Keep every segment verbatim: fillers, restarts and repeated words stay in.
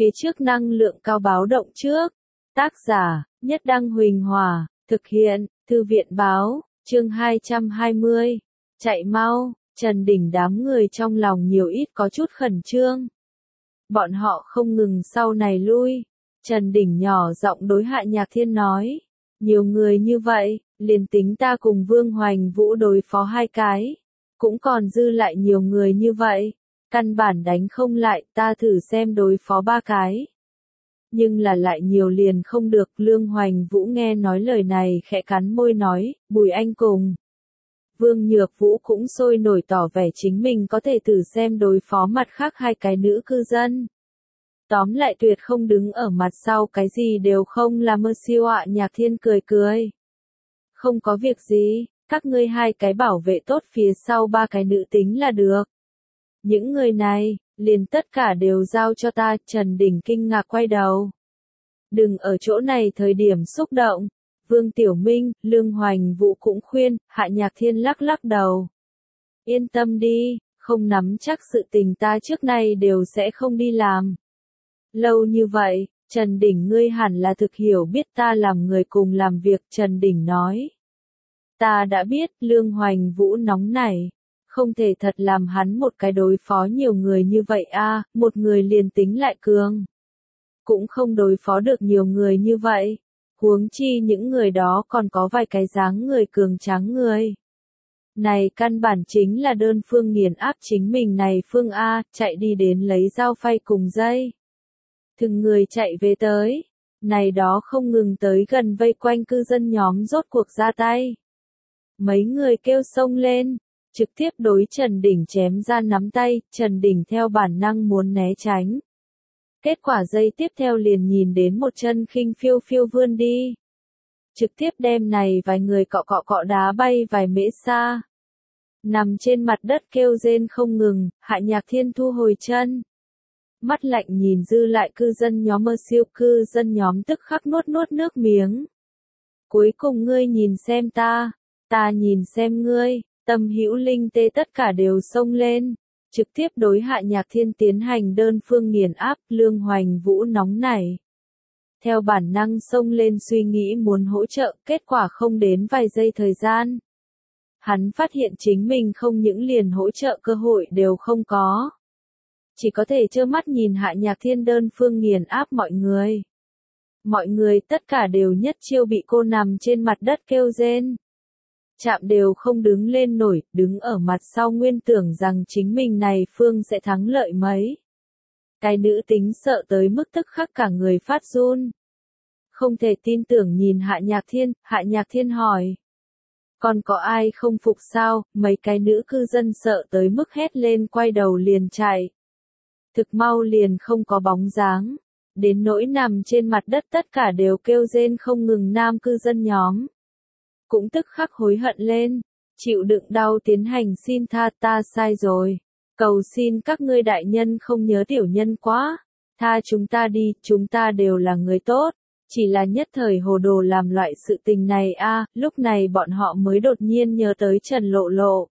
Phía trước năng lượng cao báo động trước. Tác giả, Nhất Đăng Huỳnh Hòa, thực hiện, Thư viện báo, chương hai trăm hai mươi. Chạy mau, Trần Đình đám người trong lòng nhiều ít có chút khẩn trương. Bọn họ không ngừng sau này lui. Trần Đình nhỏ giọng đối Hạ Nhạc Thiên nói. Nhiều người như vậy, liền tính ta cùng Vương Hoành Vũ đối phó hai cái. Cũng còn dư lại nhiều người như vậy. Căn bản đánh không lại, ta thử xem đối phó ba cái. Nhưng là lại nhiều liền không được. Lương Hoành Vũ nghe nói lời này khẽ cắn môi nói, Bùi Anh cùng. Vương Nhược Vũ cũng sôi nổi tỏ vẻ chính mình có thể thử xem đối phó mặt khác hai cái nữ cư dân. Tóm lại tuyệt không đứng ở mặt sau, cái gì đều không làm. Mơ siêu ạ. Nhạc Thiên cười cười. Không có việc gì, các ngươi hai cái bảo vệ tốt phía sau ba cái nữ tính là được. Những người này, liền tất cả đều giao cho ta. Trần Đình kinh ngạc quay đầu. Đừng ở chỗ này thời điểm xúc động. Vương Tiểu Minh, Lương Hoành Vũ cũng khuyên. Hạ Nhạc Thiên lắc lắc đầu. Yên tâm đi, không nắm chắc sự tình ta trước nay đều sẽ không đi làm. Lâu như vậy, Trần Đình ngươi hẳn là thực hiểu biết ta làm người cùng làm việc. Trần Đình nói. Ta đã biết. Lương Hoành Vũ nóng nảy. Không thể thật làm hắn một cái đối phó nhiều người như vậy a, một người liền tính lại cường. Cũng không đối phó được nhiều người như vậy. Huống chi những người đó còn có vài cái dáng người cường tráng người. Này căn bản chính là đơn phương nghiền áp chính mình này phương A, chạy đi đến lấy dao phay cùng dây. Từng người chạy về tới. Này đó không ngừng tới gần vây quanh cư dân nhóm rốt cuộc ra tay. Mấy người kêu xông lên. Trực tiếp đối Trần Đình chém ra nắm tay. Trần Đình theo bản năng muốn né tránh. Kết quả giây tiếp theo liền nhìn đến một chân khinh phiêu phiêu vươn đi. Trực tiếp đem này vài người cọ cọ cọ đá bay vài mễ xa. Nằm trên mặt đất kêu rên không ngừng. Hạ Nhạc Thiên thu hồi chân. Mắt lạnh nhìn dư lại cư dân nhóm. Mơ siêu cư dân nhóm tức khắc nuốt nuốt nước miếng. Cuối cùng ngươi nhìn xem ta. Ta nhìn xem ngươi. Tâm Hữu Linh tê tất cả đều xông lên. Trực tiếp đối Hạ Nhạc Thiên tiến hành đơn phương nghiền áp. Lương Hoành Vũ nóng nảy. Theo bản năng xông lên suy nghĩ muốn hỗ trợ. Kết quả không đến vài giây thời gian. Hắn phát hiện chính mình không những liền hỗ trợ cơ hội đều không có. Chỉ có thể trơ mắt nhìn Hạ Nhạc Thiên đơn phương nghiền áp mọi người. Mọi người tất cả đều nhất chiêu bị cô nằm trên mặt đất kêu rên. Chạm đều không đứng lên nổi, đứng ở mặt sau nguyên tưởng rằng chính mình này phương sẽ thắng lợi mấy. Cái nữ tính sợ tới mức tức khắc cả người phát run. Không thể tin tưởng nhìn Hạ Nhạc Thiên. Hạ Nhạc Thiên hỏi. Còn có ai không phục sao? Mấy cái nữ cư dân sợ tới mức hét lên quay đầu liền chạy. Thực mau liền không có bóng dáng. Đến nỗi nằm trên mặt đất tất cả đều kêu rên không ngừng nam cư dân nhóm. Cũng tức khắc hối hận lên. Chịu đựng đau tiến hành xin tha, ta sai rồi. Cầu xin các ngươi đại nhân không nhớ tiểu nhân quá. Tha chúng ta đi, chúng ta đều là người tốt. Chỉ là nhất thời hồ đồ làm loại sự tình này a. Lúc này bọn họ mới đột nhiên nhớ tới Trần Lộ Lộ.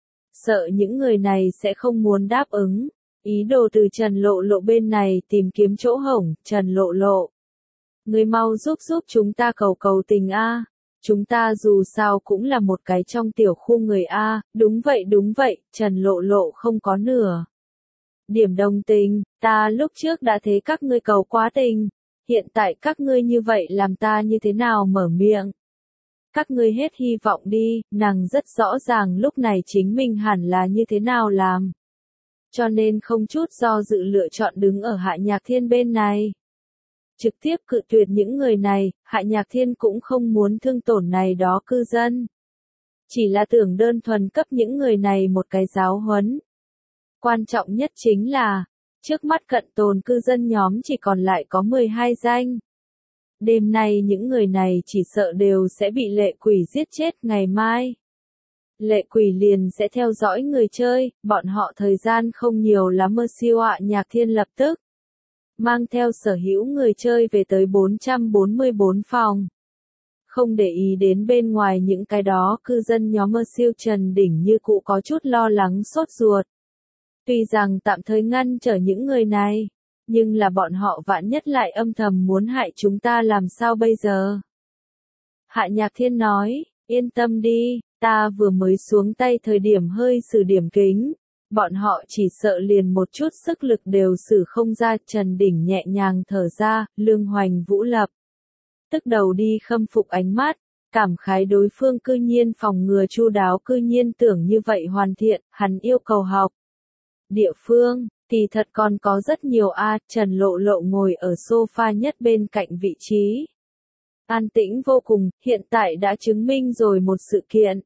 Sợ những người này sẽ không muốn đáp ứng. Ý đồ từ Trần Lộ Lộ bên này tìm kiếm chỗ hổng. Trần Lộ Lộ. Người mau giúp giúp chúng ta cầu cầu tình a. Chúng ta dù sao cũng là một cái trong tiểu khu người A. Đúng vậy đúng vậy. Trần Lộ Lộ không có nửa điểm đồng tình. Ta lúc trước đã thấy các ngươi cầu quá tình. Hiện tại các ngươi như vậy làm ta như thế nào mở miệng. Các ngươi hết hy vọng đi. Nàng rất rõ ràng lúc này chính mình hẳn là như thế nào làm. Cho nên không chút do dự lựa chọn đứng ở Hạ Nhạc Thiên bên này. Trực tiếp cự tuyệt những người này. Hạ Nhạc Thiên cũng không muốn thương tổn này đó cư dân. Chỉ là tưởng đơn thuần cấp những người này một cái giáo huấn. Quan trọng nhất chính là, trước mắt cận tồn cư dân nhóm chỉ còn lại có mười hai danh. Đêm nay những người này chỉ sợ đều sẽ bị lệ quỷ giết chết ngày mai. Lệ quỷ liền sẽ theo dõi người chơi, bọn họ thời gian không nhiều lắm. Mơ siêu ạ. Nhạc Thiên lập tức mang theo sở hữu người chơi về tới bốn trăm bốn mươi bốn phòng. Không để ý đến bên ngoài những cái đó, cư dân nhóm. Mơ siêu Trần Đình như cũ có chút lo lắng sốt ruột. Tuy rằng tạm thời ngăn trở những người này, Nhưng là bọn họ vạn nhất lại âm thầm muốn hại chúng ta làm sao bây giờ? Hạ Nhạc Thiên nói, yên tâm đi, ta vừa mới xuống tay thời điểm hơi sử điểm kính. Bọn họ chỉ sợ liền một chút sức lực đều sử không ra. Trần Đỉnh nhẹ nhàng thở ra, Lương Hoành Vũ lập tức đầu đi khâm phục ánh mắt, cảm khái đối phương cư nhiên phòng ngừa chu đáo, cư nhiên tưởng như vậy hoàn thiện, hắn yêu cầu học. Địa phương, thì thật còn có rất nhiều a. Trần Lộ Lộ ngồi ở sofa nhất bên cạnh vị trí. An tĩnh vô cùng, hiện tại đã chứng minh rồi một sự kiện.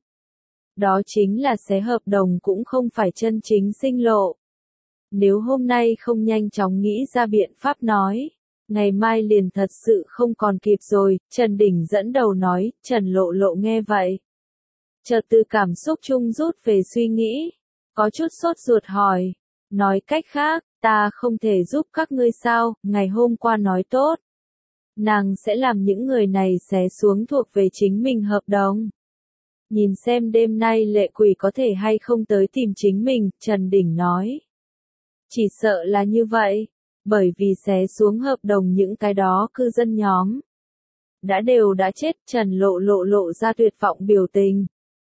Đó chính là xé hợp đồng cũng không phải chân chính sinh lộ. Nếu hôm nay không nhanh chóng nghĩ ra biện pháp nói, ngày mai liền thật sự không còn kịp rồi. Trần Đỉnh dẫn đầu nói. Trần Lộ Lộ nghe vậy, chợt từ cảm xúc chung rút về suy nghĩ, có chút sốt ruột hỏi, nói cách khác, ta không thể giúp các ngươi sao? Ngày hôm qua nói tốt, nàng sẽ làm những người này xé xuống thuộc về chính mình hợp đồng. Nhìn xem đêm nay lệ quỷ có thể hay không tới tìm chính mình. Trần Đỉnh nói, chỉ sợ là như vậy, bởi vì xé xuống hợp đồng những cái đó cư dân nhóm đã đều đã chết. Trần Lộ Lộ lộ ra tuyệt vọng biểu tình.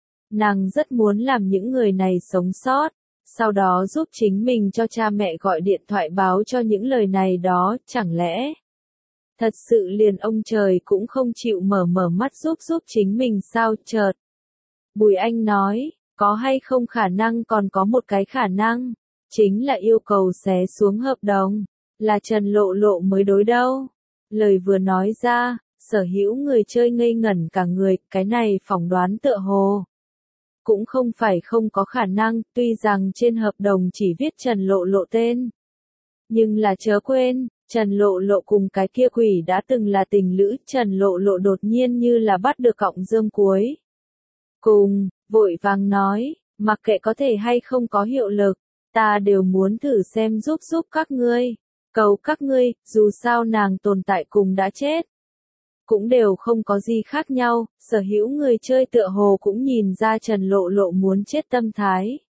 Nàng rất muốn làm những người này sống sót, sau đó giúp chính mình cho cha mẹ gọi điện thoại báo cho những lời này đó. Chẳng lẽ thật sự liền ông trời cũng không chịu mở mở mắt giúp giúp chính mình sao? Chợt Bùi Anh nói, có hay không khả năng còn có một cái khả năng, chính là yêu cầu xé xuống hợp đồng, là Trần Lộ Lộ mới đối đâu. Lời vừa nói ra, sở hữu người chơi ngây ngẩn cả người, cái này phỏng đoán tựa hồ cũng không phải không có khả năng, tuy rằng trên hợp đồng chỉ viết Trần Lộ Lộ tên. Nhưng là chớ quên, Trần Lộ Lộ cùng cái kia quỷ đã từng là tình lữ. Trần Lộ Lộ đột nhiên như là bắt được cọng rơm cuối cùng, vội vàng nói, mặc kệ có thể hay không có hiệu lực, ta đều muốn thử xem giúp giúp các ngươi, cầu các ngươi, dù sao nàng tồn tại cùng đã chết cũng đều không có gì khác nhau. Sở hữu người chơi tựa hồ cũng nhìn ra Trần Lộ Lộ muốn chết tâm thái,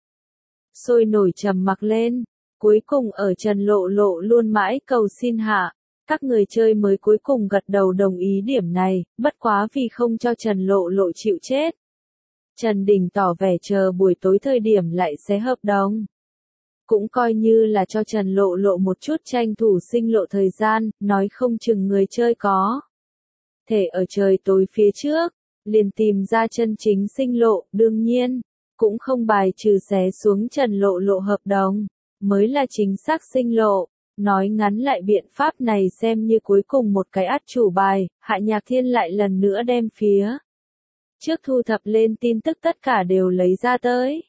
sôi nổi trầm mặc lên. Cuối cùng ở Trần Lộ Lộ luôn mãi cầu xin hạ, các người chơi mới cuối cùng gật đầu đồng ý điểm này, bất quá vì không cho Trần Lộ Lộ chịu chết. Trần Đình tỏ vẻ chờ buổi tối thời điểm lại xé hợp đồng. Cũng coi như là cho Trần Lộ Lộ một chút tranh thủ sinh lộ thời gian, nói không chừng người chơi có thể ở trời tối phía trước, liền tìm ra chân chính sinh lộ. Đương nhiên, cũng không bài trừ xé xuống Trần Lộ Lộ hợp đồng, mới là chính xác sinh lộ. Nói ngắn lại biện pháp này xem như cuối cùng một cái át chủ bài. Hạ Nhạc Thiên lại lần nữa đem phía trước thu thập lên tin tức tất cả đều lấy ra tới.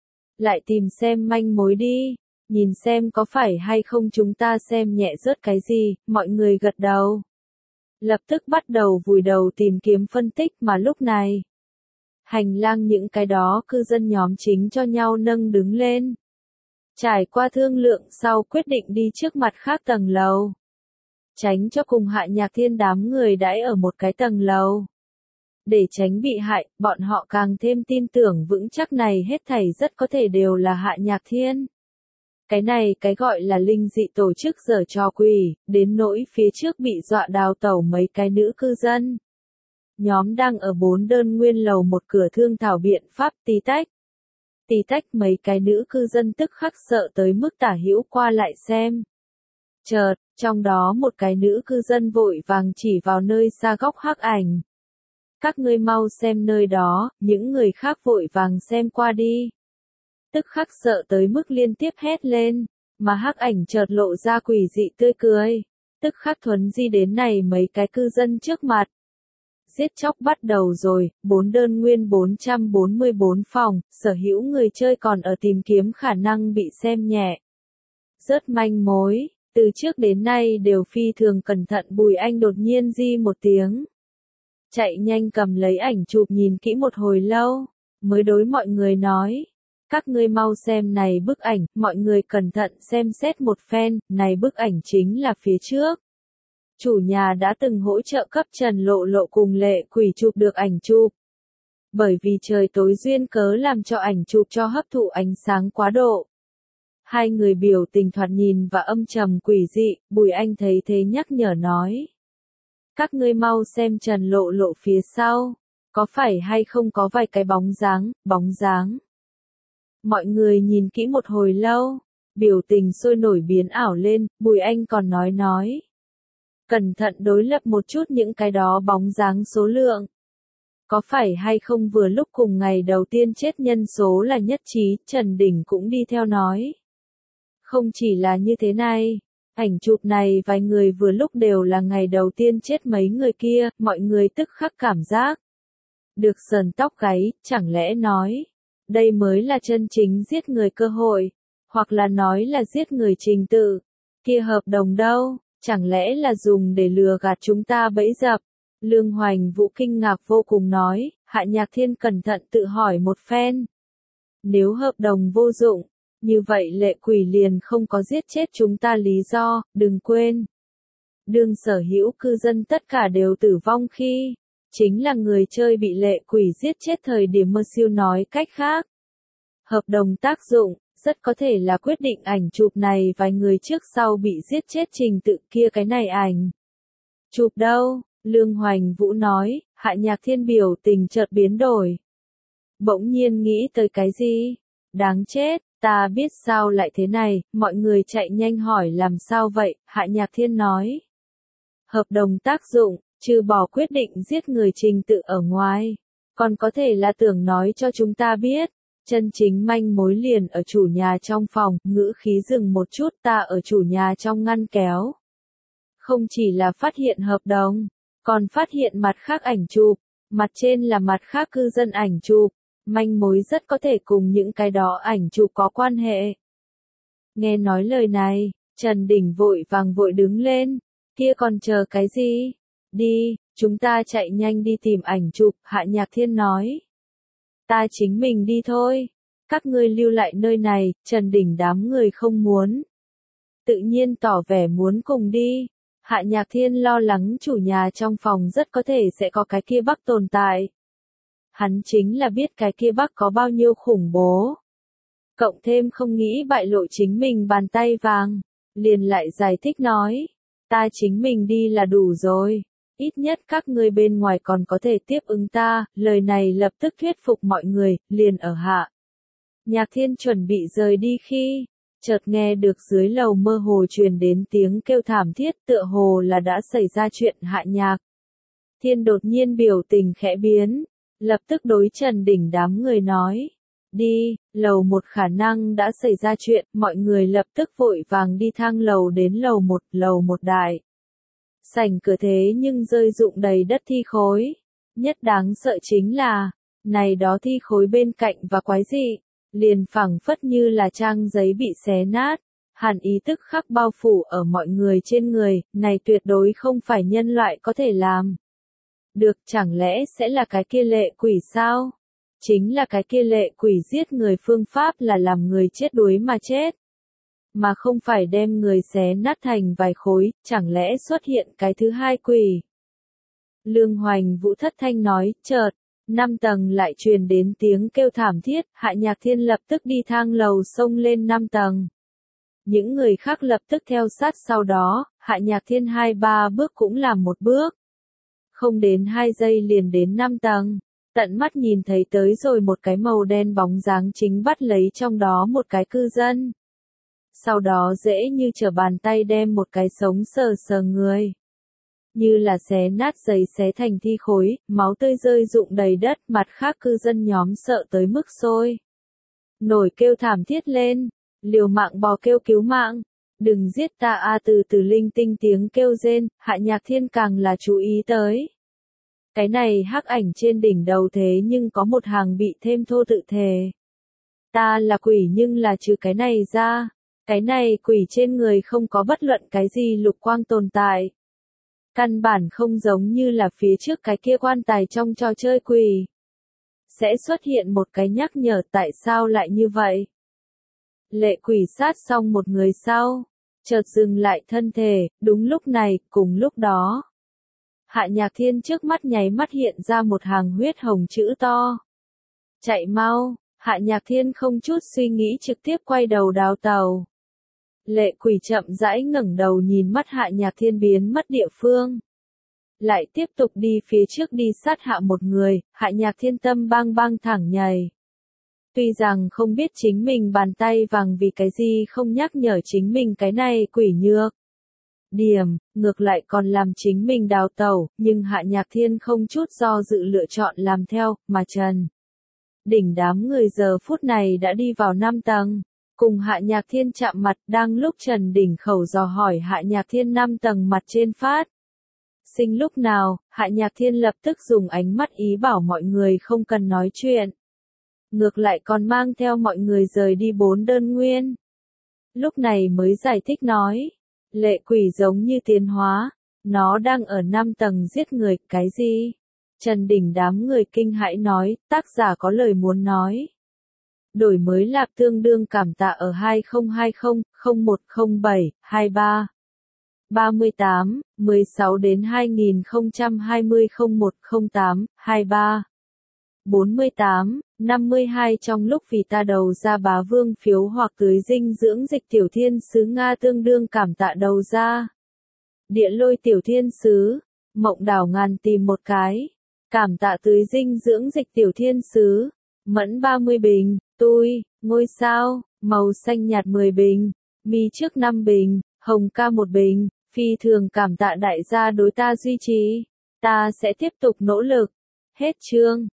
Lại tìm xem manh mối đi, nhìn xem có phải hay không chúng ta xem nhẹ rớt cái gì. Mọi người gật đầu, lập tức bắt đầu vùi đầu tìm kiếm phân tích. Mà lúc này, hành lang những cái đó cư dân nhóm chính cho nhau nâng đứng lên. Trải qua thương lượng sau quyết định đi trước mặt khác tầng lầu, tránh cho cùng Hạ Nhạc Thiên đám người đãi ở một cái tầng lầu. Để tránh bị hại, bọn họ càng thêm tin tưởng vững chắc này hết thảy rất có thể đều là Hạ Nhạc Thiên. Cái này cái gọi là linh dị tổ chức giở trò quỷ, đến nỗi phía trước bị dọa đào tẩu mấy cái nữ cư dân. Nhóm đang ở bốn đơn nguyên lầu một cửa thương thảo biện pháp tí tách. Tí tách mấy cái nữ cư dân tức khắc sợ tới mức tả hữu qua lại xem. Chợt, trong đó một cái nữ cư dân vội vàng chỉ vào nơi xa góc hắc ảnh. Các ngươi mau xem nơi đó, những người khác vội vàng xem qua đi. Tức khắc sợ tới mức liên tiếp hét lên, mà hắc ảnh chợt lộ ra quỷ dị tươi cười. Tức khắc thuấn di đến này mấy cái cư dân trước mặt. Giết chóc bắt đầu rồi, bốn đơn nguyên bốn trăm bốn mươi bốn phòng, sở hữu người chơi còn ở tìm kiếm khả năng bị xem nhẹ. Rớt manh mối, từ trước đến nay đều phi thường cẩn thận. Bùi Anh đột nhiên di một tiếng. Chạy nhanh cầm lấy ảnh chụp nhìn kỹ một hồi lâu, mới đối mọi người nói. Các ngươi mau xem này bức ảnh, mọi người cẩn thận xem xét một phen, này bức ảnh chính là phía trước. Chủ nhà đã từng hỗ trợ cấp Trần Lộ Lộ cùng lệ quỷ chụp được ảnh chụp. Bởi vì trời tối duyên cớ làm cho ảnh chụp cho hấp thụ ánh sáng quá độ. Hai người biểu tình thoạt nhìn và âm trầm quỷ dị, Bùi Anh thấy thế nhắc nhở nói. Các ngươi mau xem Trần Lộ Lộ phía sau, có phải hay không có vài cái bóng dáng, bóng dáng. Mọi người nhìn kỹ một hồi lâu, biểu tình sôi nổi biến ảo lên, Bùi Anh còn nói nói. Cẩn thận đối lập một chút những cái đó bóng dáng số lượng. Có phải hay không vừa lúc cùng ngày đầu tiên chết nhân số là nhất trí, Trần Đình cũng đi theo nói. Không chỉ là như thế này, ảnh chụp này vài người vừa lúc đều là ngày đầu tiên chết mấy người kia, mọi người tức khắc cảm giác. Được sờn tóc gáy, chẳng lẽ nói, đây mới là chân chính giết người cơ hội, hoặc là nói là giết người trình tự, kia hợp đồng đâu, chẳng lẽ là dùng để lừa gạt chúng ta bẫy dập. Lương Hoành Vũ kinh ngạc vô cùng nói, Hạ Nhạc Thiên cẩn thận tự hỏi một phen. Nếu hợp đồng vô dụng, như vậy lệ quỷ liền không có giết chết chúng ta lý do, đừng quên. Đương sở hữu cư dân tất cả đều tử vong khi, chính là người chơi bị lệ quỷ giết chết thời điểm mơ siêu nói cách khác. Hợp đồng tác dụng, rất có thể là quyết định ảnh chụp này vài người trước sau bị giết chết trình tự kia cái này ảnh. Chụp đâu? Lương Hoành Vũ nói, Hạ Nhạc Thiên biểu tình chợt biến đổi. Bỗng nhiên nghĩ tới cái gì? Đáng chết, ta biết sao lại thế này, mọi người chạy nhanh hỏi làm sao vậy, Hạ Nhạc Thiên nói. Hợp đồng tác dụng, trừ bỏ quyết định giết người trình tự ở ngoài, còn có thể là tưởng nói cho chúng ta biết, chân chính manh mối liền ở chủ nhà trong phòng, ngữ khí dừng một chút ta ở chủ nhà trong ngăn kéo. Không chỉ là phát hiện hợp đồng, còn phát hiện mặt khác ảnh chụp, mặt trên là mặt khác cư dân ảnh chụp, manh mối rất có thể cùng những cái đó ảnh chụp có quan hệ. Nghe nói lời này, Trần Đình vội vàng vội đứng lên, kia còn chờ cái gì? Đi, chúng ta chạy nhanh đi tìm ảnh chụp, Hạ Nhạc Thiên nói. Ta chính mình đi thôi, các ngươi lưu lại nơi này, Trần Đình đám người không muốn. Tự nhiên tỏ vẻ muốn cùng đi. Hạ Nhạc Thiên lo lắng chủ nhà trong phòng rất có thể sẽ có cái kia Bắc tồn tại. Hắn chính là biết cái kia Bắc có bao nhiêu khủng bố. Cộng thêm không nghĩ bại lộ chính mình bàn tay vàng, liền lại giải thích nói, ta chính mình đi là đủ rồi, ít nhất các ngươi bên ngoài còn có thể tiếp ứng ta, lời này lập tức thuyết phục mọi người, liền ở Hạ. Nhạc Thiên chuẩn bị rời đi khi, chợt nghe được dưới lầu mơ hồ truyền đến tiếng kêu thảm thiết tựa hồ là đã xảy ra chuyện Hạ Nhạc. Thiên đột nhiên biểu tình khẽ biến, lập tức đối Trần Đình đám người nói, đi, lầu một khả năng đã xảy ra chuyện, mọi người lập tức vội vàng đi thang lầu đến lầu một, lầu một đại. Sảnh cửa thế nhưng rơi rụng đầy đất thi khối, nhất đáng sợ chính là, này đó thi khối bên cạnh và quái dị. Liền phẳng phất như là trang giấy bị xé nát, hàn ý tức khắc bao phủ ở mọi người trên người, này tuyệt đối không phải nhân loại có thể làm. Được, chẳng lẽ sẽ là cái kia lệ quỷ sao? Chính là cái kia lệ quỷ giết người phương pháp là làm người chết đuối mà chết. Mà không phải đem người xé nát thành vài khối, chẳng lẽ xuất hiện cái thứ hai quỷ? Lương Hoành Vũ thất thanh nói, chợt. Năm tầng lại truyền đến tiếng kêu thảm thiết, Hạ Nhạc Thiên lập tức đi thang lầu xông lên năm tầng. Những người khác lập tức theo sát sau đó, Hạ Nhạc Thiên hai ba bước cũng làm một bước. Không đến hai giây liền đến năm tầng, tận mắt nhìn thấy tới rồi một cái màu đen bóng dáng chính bắt lấy trong đó một cái cư dân. Sau đó dễ như trở bàn tay đem một cái sống sờ sờ người. Như là xé nát giấy xé thành thi khối, máu tươi rơi rụng đầy đất, mặt khác cư dân nhóm sợ tới mức sôi nổi kêu thảm thiết lên, liều mạng bò kêu cứu mạng, đừng giết ta a à, từ từ linh tinh tiếng kêu rên, Hạ Nhạc Thiên càng là chú ý tới. Cái này hắc ảnh trên đỉnh đầu thế nhưng có một hàng bị thêm thô tự thề. Ta là quỷ nhưng là trừ cái này ra, cái này quỷ trên người không có bất luận cái gì lục quang tồn tại. Căn bản không giống như là phía trước cái kia quan tài trong trò chơi quỷ. Sẽ xuất hiện một cái nhắc nhở tại sao lại như vậy. Lệ quỷ sát xong một người sau, chợt dừng lại thân thể, đúng lúc này, cùng lúc đó. Hạ Nhạc Thiên trước mắt nháy mắt hiện ra một hàng huyết hồng chữ to. Chạy mau, Hạ Nhạc Thiên không chút suy nghĩ trực tiếp quay đầu đào tàu. Lệ Quỷ chậm rãi ngẩng đầu nhìn mắt Hạ Nhạc Thiên biến mất địa phương. Lại tiếp tục đi phía trước đi sát hạ một người, Hạ Nhạc Thiên tâm bang bang thẳng nhảy. Tuy rằng không biết chính mình bàn tay vàng vì cái gì không nhắc nhở chính mình cái này quỷ nhược. Điểm, ngược lại còn làm chính mình đào tẩu, nhưng Hạ Nhạc Thiên không chút do dự lựa chọn làm theo, mà Trần Đỉnh đám người giờ phút này đã đi vào năm tầng. Cùng Hạ Nhạc Thiên chạm mặt đang lúc Trần Đỉnh khẩu dò hỏi Hạ Nhạc Thiên năm tầng mặt trên phát. Sinh lúc nào, Hạ Nhạc Thiên lập tức dùng ánh mắt ý bảo mọi người không cần nói chuyện. Ngược lại còn mang theo mọi người rời đi bốn đơn nguyên. Lúc này mới giải thích nói. Lệ Quỷ giống như tiến hóa. Nó đang ở năm tầng giết người, cái gì? Trần Đỉnh đám người kinh hãi nói, tác giả có lời muốn nói. Đổi mới lạc tương đương cảm tạ ở hai không hai không, không một không bảy, hai ba. ba mươi tám, mười sáu đến hai nghìn không trăm hai mươi không một không tám, hai ba. bốn mươi tám, năm mươi hai trong lúc vì ta đầu ra bá vương phiếu hoặc tưới dinh dưỡng dịch tiểu thiên sứ Nga tương đương cảm tạ đầu ra. Địa lôi tiểu thiên sứ, mộng đảo ngàn tìm một cái. Cảm tạ tưới dinh dưỡng dịch tiểu thiên sứ, mẫn ba mươi bình, tôi, ngôi sao, màu xanh nhạt mười bình, mi trước năm bình, hồng ca một bình, phi thường cảm tạ đại gia đối ta duy trì. Ta sẽ tiếp tục nỗ lực. Hết chương.